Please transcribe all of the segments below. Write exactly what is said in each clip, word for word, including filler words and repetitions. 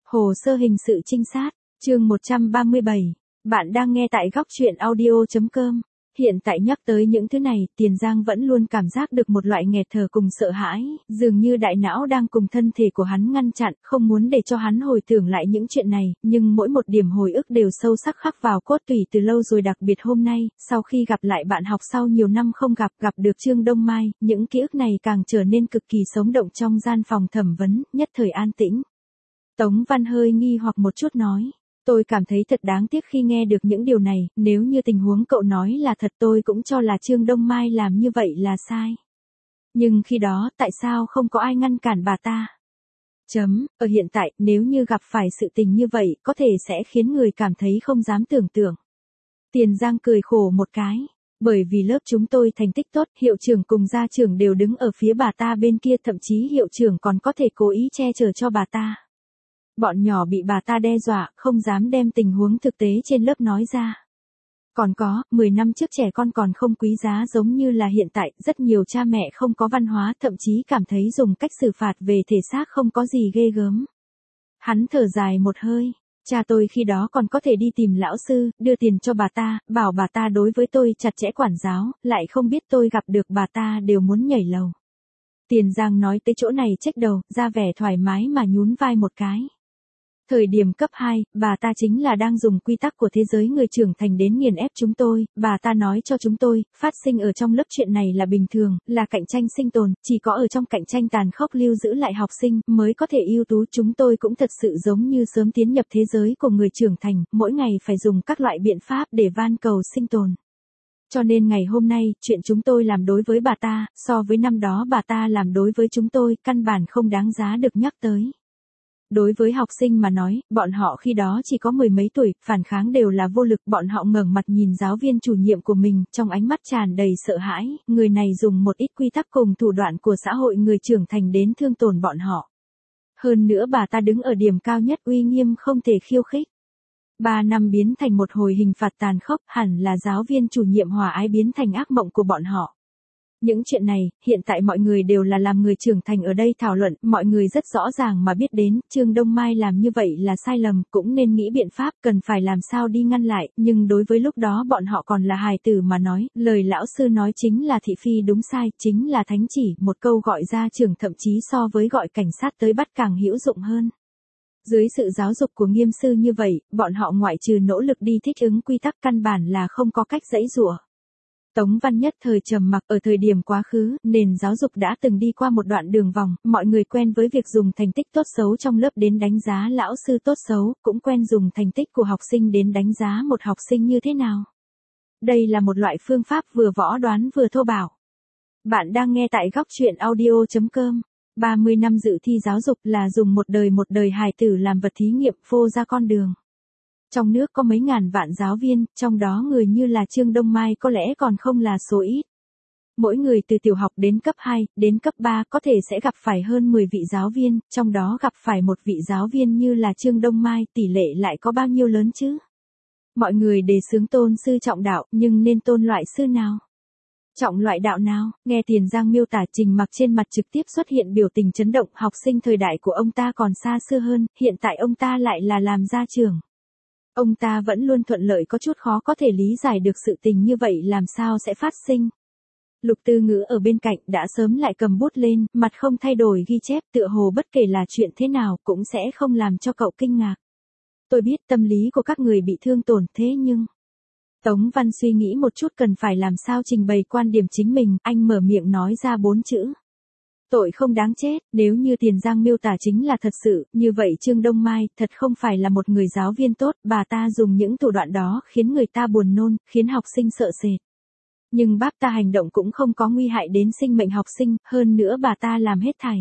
Hồ sơ hình sự trinh sát, chương một trăm ba mươi bảy. Bạn đang nghe tại góc truyện audio chấm com. Hiện tại nhắc tới những thứ này, Tiền Giang vẫn luôn cảm giác được một loại nghẹt thở cùng sợ hãi, dường như đại não đang cùng thân thể của hắn ngăn chặn, không muốn để cho hắn hồi tưởng lại những chuyện này, nhưng mỗi một điểm hồi ức đều sâu sắc khắc vào cốt tủy từ lâu rồi, đặc biệt hôm nay, sau khi gặp lại bạn học sau nhiều năm không gặp, gặp được Trương Đông Mai, những ký ức này càng trở nên cực kỳ sống động. Trong gian phòng thẩm vấn, nhất thời an tĩnh. Tống Văn hơi nghi hoặc một chút nói. Tôi cảm thấy thật đáng tiếc khi nghe được những điều này, nếu như tình huống cậu nói là thật tôi cũng cho là Trương Đông Mai làm như vậy là sai. Nhưng khi đó, tại sao không có ai ngăn cản bà ta? Chấm, ở hiện tại, nếu như gặp phải sự tình như vậy, có thể sẽ khiến người cảm thấy không dám tưởng tượng. Tiền Giang cười khổ một cái. Bởi vì lớp chúng tôi thành tích tốt, hiệu trưởng cùng gia trưởng đều đứng ở phía bà ta bên kia, thậm chí hiệu trưởng còn có thể cố ý che chở cho bà ta. Bọn nhỏ bị bà ta đe dọa, không dám đem tình huống thực tế trên lớp nói ra. Còn có, mười năm trước trẻ con còn không quý giá giống như là hiện tại, rất nhiều cha mẹ không có văn hóa, thậm chí cảm thấy dùng cách xử phạt về thể xác không có gì ghê gớm. Hắn thở dài một hơi, cha tôi khi đó còn có thể đi tìm lão sư, đưa tiền cho bà ta, bảo bà ta đối với tôi chặt chẽ quản giáo, lại không biết tôi gặp được bà ta đều muốn nhảy lầu. Tiền Giang nói tới chỗ này chếch đầu, ra vẻ thoải mái mà nhún vai một cái. Thời điểm cấp hai, bà ta chính là đang dùng quy tắc của thế giới người trưởng thành đến nghiền ép chúng tôi, bà ta nói cho chúng tôi, phát sinh ở trong lớp chuyện này là bình thường, là cạnh tranh sinh tồn, chỉ có ở trong cạnh tranh tàn khốc lưu giữ lại học sinh, mới có thể ưu tú. Chúng tôi cũng thật sự giống như sớm tiến nhập thế giới của người trưởng thành, mỗi ngày phải dùng các loại biện pháp để van cầu sinh tồn. Cho nên ngày hôm nay, chuyện chúng tôi làm đối với bà ta, so với năm đó bà ta làm đối với chúng tôi, căn bản không đáng giá được nhắc tới. Đối với học sinh mà nói, bọn họ khi đó chỉ có mười mấy tuổi, phản kháng đều là vô lực, bọn họ ngẩng mặt nhìn giáo viên chủ nhiệm của mình, trong ánh mắt tràn đầy sợ hãi, người này dùng một ít quy tắc cùng thủ đoạn của xã hội người trưởng thành đến thương tổn bọn họ. Hơn nữa bà ta đứng ở điểm cao nhất, uy nghiêm không thể khiêu khích. Ba năm biến thành một hồi hình phạt tàn khốc, hẳn là giáo viên chủ nhiệm hòa ái biến thành ác mộng của bọn họ. Những chuyện này, hiện tại mọi người đều là làm người trưởng thành ở đây thảo luận, mọi người rất rõ ràng mà biết đến, Trương Đông Mai làm như vậy là sai lầm, cũng nên nghĩ biện pháp, cần phải làm sao đi ngăn lại, nhưng đối với lúc đó bọn họ còn là hài tử mà nói, lời lão sư nói chính là thị phi đúng sai, chính là thánh chỉ, một câu gọi ra trường thậm chí so với gọi cảnh sát tới bắt càng hữu dụng hơn. Dưới sự giáo dục của nghiêm sư như vậy, bọn họ ngoại trừ nỗ lực đi thích ứng quy tắc căn bản là không có cách giãy giụa. Tống Văn nhất thời trầm mặc, ở thời điểm quá khứ, nền giáo dục đã từng đi qua một đoạn đường vòng, mọi người quen với việc dùng thành tích tốt xấu trong lớp đến đánh giá lão sư tốt xấu, cũng quen dùng thành tích của học sinh đến đánh giá một học sinh như thế nào. Đây là một loại phương pháp vừa võ đoán vừa thô bạo. Bạn đang nghe tại góc truyện audio chấm com. ba mươi năm dự thi giáo dục là dùng một đời một đời hài tử làm vật thí nghiệm, phô ra con đường. Trong nước có mấy ngàn vạn giáo viên, trong đó người như là Trương Đông Mai có lẽ còn không là số ít. Mỗi người từ tiểu học đến cấp hai, đến cấp ba có thể sẽ gặp phải hơn mười vị giáo viên, trong đó gặp phải một vị giáo viên như là Trương Đông Mai, tỷ lệ lại có bao nhiêu lớn chứ? Mọi người đề xướng tôn sư trọng đạo, nhưng nên tôn loại sư nào? Trọng loại đạo nào? Nghe Tiền Giang miêu tả, Trình Mặc trên mặt trực tiếp xuất hiện biểu tình chấn động, học sinh thời đại của ông ta còn xa xưa hơn, hiện tại ông ta lại là làm gia trưởng. Ông ta vẫn luôn thuận lợi, có chút khó có thể lý giải được sự tình như vậy làm sao sẽ phát sinh. Lục Tư Ngữ ở bên cạnh đã sớm lại cầm bút lên, mặt không thay đổi ghi chép, tựa hồ bất kể là chuyện thế nào cũng sẽ không làm cho cậu kinh ngạc. Tôi biết tâm lý của các người bị thương tổn, thế nhưng... Tống Văn suy nghĩ một chút cần phải làm sao trình bày quan điểm chính mình, anh mở miệng nói ra bốn chữ. Tội không đáng chết. Nếu như Tiền Giang miêu tả chính là thật sự, như vậy Trương Đông Mai thật không phải là một người giáo viên tốt, bà ta dùng những thủ đoạn đó khiến người ta buồn nôn, khiến học sinh sợ sệt. Nhưng bác ta hành động cũng không có nguy hại đến sinh mệnh học sinh, hơn nữa bà ta làm hết thảy.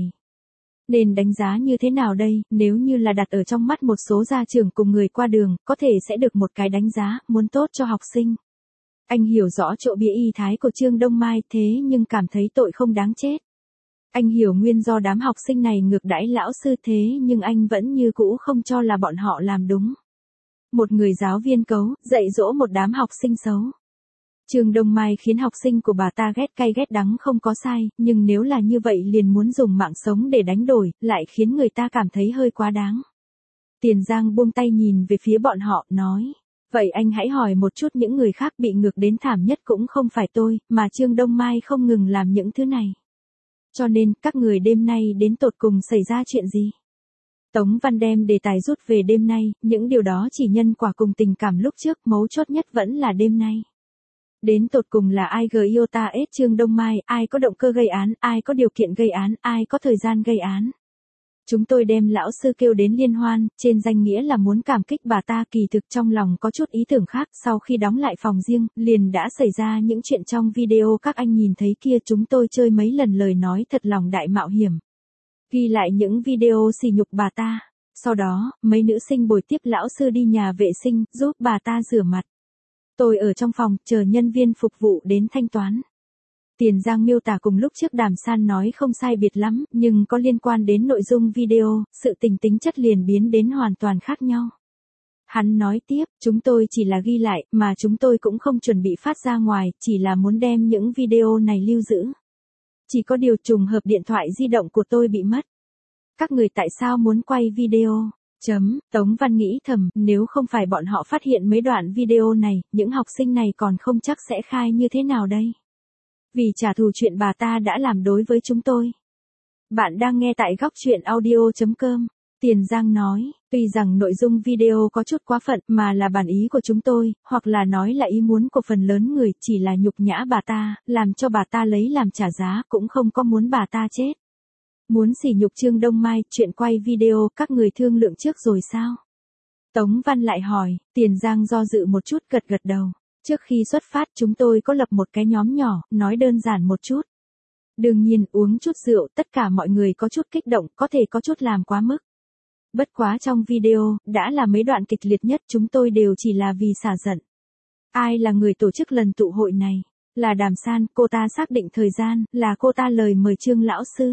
Nên đánh giá như thế nào đây, nếu như là đặt ở trong mắt một số gia trưởng cùng người qua đường, có thể sẽ được một cái đánh giá, muốn tốt cho học sinh. Anh hiểu rõ chỗ bia y thái của Trương Đông Mai, thế nhưng cảm thấy tội không đáng chết. Anh hiểu nguyên do đám học sinh này ngược đãi lão sư, thế nhưng anh vẫn như cũ không cho là bọn họ làm đúng. Một người giáo viên cấu, dạy dỗ một đám học sinh xấu. Trương Đông Mai khiến học sinh của bà ta ghét cay ghét đắng không có sai, nhưng nếu là như vậy liền muốn dùng mạng sống để đánh đổi, lại khiến người ta cảm thấy hơi quá đáng. Tiền Giang buông tay nhìn về phía bọn họ, nói. Vậy anh hãy hỏi một chút những người khác, bị ngược đến thảm nhất cũng không phải tôi, mà Trương Đông Mai không ngừng làm những thứ này. Cho nên, các người đêm nay đến tột cùng xảy ra chuyện gì? Tống Văn đem đề tài rút về đêm nay, những điều đó chỉ nhân quả cùng tình cảm lúc trước, mấu chốt nhất vẫn là đêm nay. Đến tột cùng là ai gờ yêu ta ết Trương Đông Mai, ai có động cơ gây án, ai có điều kiện gây án, ai có thời gian gây án. Chúng tôi đem lão sư kêu đến liên hoan, trên danh nghĩa là muốn cảm kích bà ta, kỳ thực trong lòng có chút ý tưởng khác. Sau khi đóng lại phòng riêng, liền đã xảy ra những chuyện trong video các anh nhìn thấy kia. Chúng tôi chơi mấy lần lời nói thật lòng đại mạo hiểm, ghi lại những video sỉ nhục bà ta. Sau đó, mấy nữ sinh bồi tiếp lão sư đi nhà vệ sinh, giúp bà ta rửa mặt. Tôi ở trong phòng, chờ nhân viên phục vụ đến thanh toán. Tiền Giang miêu tả cùng lúc trước Đàm San nói không sai biệt lắm, nhưng có liên quan đến nội dung video, sự tình tính chất liền biến đến hoàn toàn khác nhau. Hắn nói tiếp, chúng tôi chỉ là ghi lại, mà chúng tôi cũng không chuẩn bị phát ra ngoài, chỉ là muốn đem những video này lưu giữ. Chỉ có điều trùng hợp điện thoại di động của tôi bị mất. Các người tại sao muốn quay video? Chấm, Tống Văn nghĩ thầm, nếu không phải bọn họ phát hiện mấy đoạn video này, những học sinh này còn không chắc sẽ khai như thế nào đây. Vì trả thù chuyện bà ta đã làm đối với chúng tôi. Bạn đang nghe tại góc truyện audio chấm com. Tiền Giang nói, tuy rằng nội dung video có chút quá phận mà là bản ý của chúng tôi, hoặc là nói là ý muốn của phần lớn người, chỉ là nhục nhã bà ta, làm cho bà ta lấy làm trả giá, cũng không có muốn bà ta chết. Muốn sỉ nhục Trương Đông Mai, chuyện quay video các người thương lượng trước rồi sao? Tống Văn lại hỏi, Tiền Giang do dự một chút, gật gật đầu. Trước khi xuất phát chúng tôi có lập một cái nhóm nhỏ, nói đơn giản một chút. Đương nhiên, uống chút rượu, tất cả mọi người có chút kích động, có thể có chút làm quá mức. Bất quá trong video, đã là mấy đoạn kịch liệt nhất, chúng tôi đều chỉ là vì xả giận. Ai là người tổ chức lần tụ hội này? Là Đàm San, cô ta xác định thời gian, là cô ta lời mời Trương lão sư.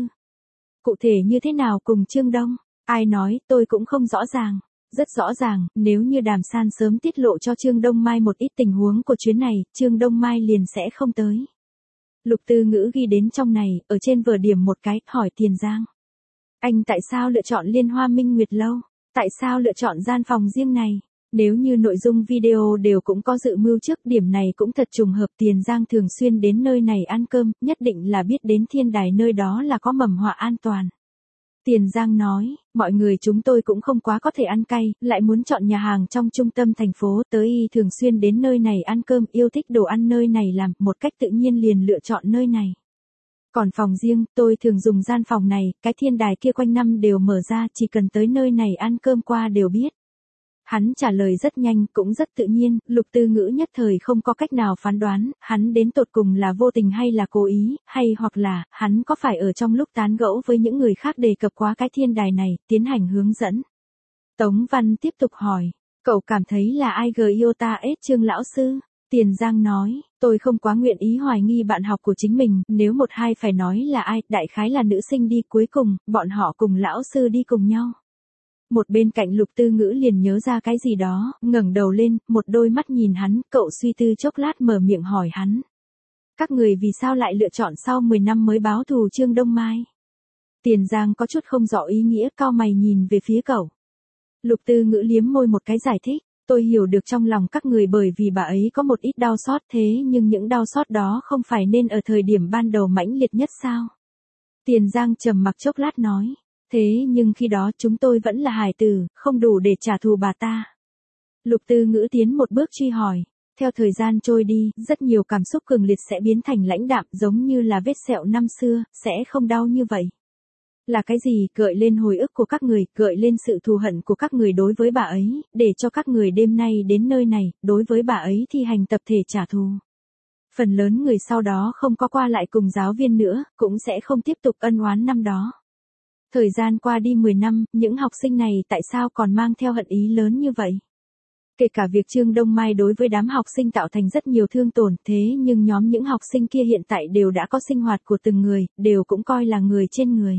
Cụ thể như thế nào cùng Trương Đông? Ai nói, tôi cũng không rõ ràng. Rất rõ ràng, nếu như Đàm San sớm tiết lộ cho Trương Đông Mai một ít tình huống của chuyến này, Trương Đông Mai liền sẽ không tới. Lục Tư Ngữ ghi đến trong này, ở trên vừa điểm một cái, hỏi Tiền Giang. Anh tại sao lựa chọn Liên Hoa Minh Nguyệt Lâu? Tại sao lựa chọn gian phòng riêng này? Nếu như nội dung video đều cũng có dự mưu trước, điểm này cũng thật trùng hợp. Tiền Giang thường xuyên đến nơi này ăn cơm, nhất định là biết đến thiên đài nơi đó là có mầm họa an toàn. Tiền Giang nói, mọi người chúng tôi cũng không quá có thể ăn cay, lại muốn chọn nhà hàng trong trung tâm thành phố, tới y thường xuyên đến nơi này ăn cơm, yêu thích đồ ăn nơi này làm, một cách tự nhiên liền lựa chọn nơi này. Còn phòng riêng, tôi thường dùng gian phòng này, cái thiên đài kia quanh năm đều mở ra, chỉ cần tới nơi này ăn cơm qua đều biết. Hắn trả lời rất nhanh, cũng rất tự nhiên, Lục Tư Ngữ nhất thời không có cách nào phán đoán, hắn đến tột cùng là vô tình hay là cố ý, hay hoặc là, hắn có phải ở trong lúc tán gẫu với những người khác đề cập quá cái thiên đài này, tiến hành hướng dẫn. Tống Văn tiếp tục hỏi, cậu cảm thấy là ai gờ yêu ta ết Trương lão sư? Tiền Giang nói, tôi không quá nguyện ý hoài nghi bạn học của chính mình, nếu một hai phải nói là ai, đại khái là nữ sinh đi, cuối cùng, bọn họ cùng lão sư đi cùng nhau. Một bên cạnh Lục Tư Ngữ liền nhớ ra cái gì đó, ngẩng đầu lên, một đôi mắt nhìn hắn, cậu suy tư chốc lát mở miệng hỏi hắn. Các người vì sao lại lựa chọn sau mười năm mới báo thù Trương Đông Mai? Tiền Giang có chút không rõ ý nghĩa, cau mày nhìn về phía cậu. Lục Tư Ngữ liếm môi một cái giải thích, tôi hiểu được trong lòng các người bởi vì bà ấy có một ít đau xót, thế nhưng những đau xót đó không phải nên ở thời điểm ban đầu mãnh liệt nhất sao? Tiền Giang trầm mặc chốc lát nói. Thế nhưng khi đó chúng tôi vẫn là hài tử, không đủ để trả thù bà ta. Lục Tư Ngữ tiến một bước truy hỏi. Theo thời gian trôi đi, rất nhiều cảm xúc cường liệt sẽ biến thành lãnh đạm, giống như là vết sẹo năm xưa, sẽ không đau như vậy. Là cái gì gợi lên hồi ức của các người, gợi lên sự thù hận của các người đối với bà ấy, để cho các người đêm nay đến nơi này, đối với bà ấy thi hành tập thể trả thù. Phần lớn người sau đó không có qua lại cùng giáo viên nữa, cũng sẽ không tiếp tục ân oán năm đó. Thời gian qua đi mười năm, những học sinh này tại sao còn mang theo hận ý lớn như vậy? Kể cả việc Trương Đông Mai đối với đám học sinh tạo thành rất nhiều thương tổn, thế nhưng nhóm những học sinh kia hiện tại đều đã có sinh hoạt của từng người, đều cũng coi là người trên người.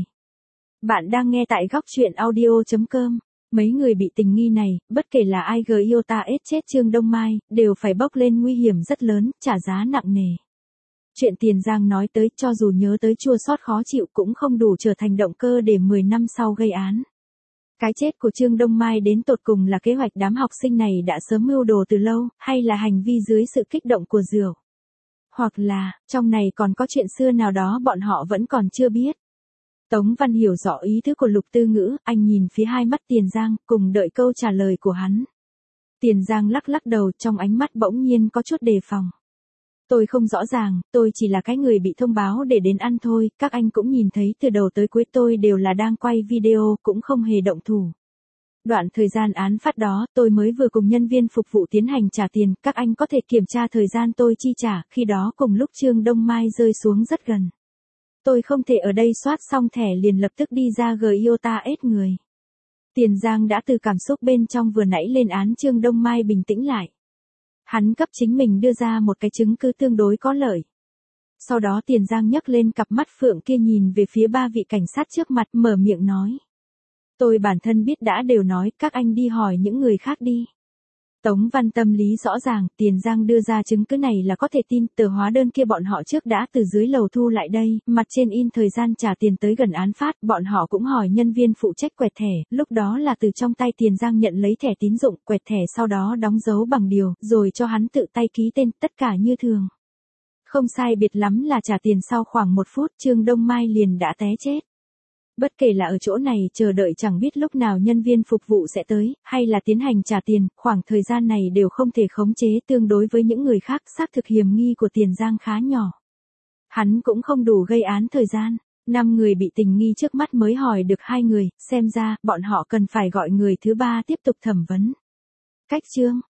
Bạn đang nghe tại góc truyện audio chấm com. Mấy người bị tình nghi này, bất kể là ai gờ yêu ta ết chết Trương Đông Mai, đều phải bốc lên nguy hiểm rất lớn, trả giá nặng nề. Chuyện Tiền Giang nói tới, cho dù nhớ tới chua xót khó chịu cũng không đủ trở thành động cơ để mười năm sau gây án. Cái chết của Trương Đông Mai đến tột cùng là kế hoạch đám học sinh này đã sớm mưu đồ từ lâu, hay là hành vi dưới sự kích động của rượu? Hoặc là, trong này còn có chuyện xưa nào đó bọn họ vẫn còn chưa biết. Tống Văn hiểu rõ ý tứ của Lục Tư Ngữ, anh nhìn phía hai mắt Tiền Giang, cùng đợi câu trả lời của hắn. Tiền Giang lắc lắc đầu, trong ánh mắt bỗng nhiên có chút đề phòng. Tôi không rõ ràng, tôi chỉ là cái người bị thông báo để đến ăn thôi, các anh cũng nhìn thấy từ đầu tới cuối tôi đều là đang quay video, cũng không hề động thủ. Đoạn thời gian án phát đó, tôi mới vừa cùng nhân viên phục vụ tiến hành trả tiền, các anh có thể kiểm tra thời gian tôi chi trả, khi đó cùng lúc Trương Đông Mai rơi xuống rất gần. Tôi không thể ở đây soát xong thẻ liền lập tức đi ra gờ i o ta ết người. Tiền Giang đã từ cảm xúc bên trong vừa nãy lên án Trương Đông Mai bình tĩnh lại. Hắn cấp chính mình đưa ra một cái chứng cứ tương đối có lợi. Sau đó Tiền Giang nhấc lên cặp mắt phượng kia nhìn về phía ba vị cảnh sát trước mặt, mở miệng nói. Tôi bản thân biết đã đều nói, các anh đi hỏi những người khác đi. Tống Văn tâm lý rõ ràng, Tiền Giang đưa ra chứng cứ này là có thể tin, tờ hóa đơn kia bọn họ trước đã từ dưới lầu thu lại đây, mặt trên in thời gian trả tiền tới gần án phát, bọn họ cũng hỏi nhân viên phụ trách quẹt thẻ, lúc đó là từ trong tay Tiền Giang nhận lấy thẻ tín dụng, quẹt thẻ sau đó đóng dấu bằng điều, rồi cho hắn tự tay ký tên, tất cả như thường. Không sai biệt lắm là trả tiền sau khoảng một phút, Trương Đông Mai liền đã té chết. Bất kể là ở chỗ này chờ đợi chẳng biết lúc nào nhân viên phục vụ sẽ tới, hay là tiến hành trả tiền, khoảng thời gian này đều không thể khống chế, tương đối với những người khác, xác thực hiểm nghi của Tiền Giang khá nhỏ. Hắn cũng không đủ gây án thời gian, năm người bị tình nghi trước mắt mới hỏi được hai người, xem ra, bọn họ cần phải gọi người thứ ba tiếp tục thẩm vấn. Cách chương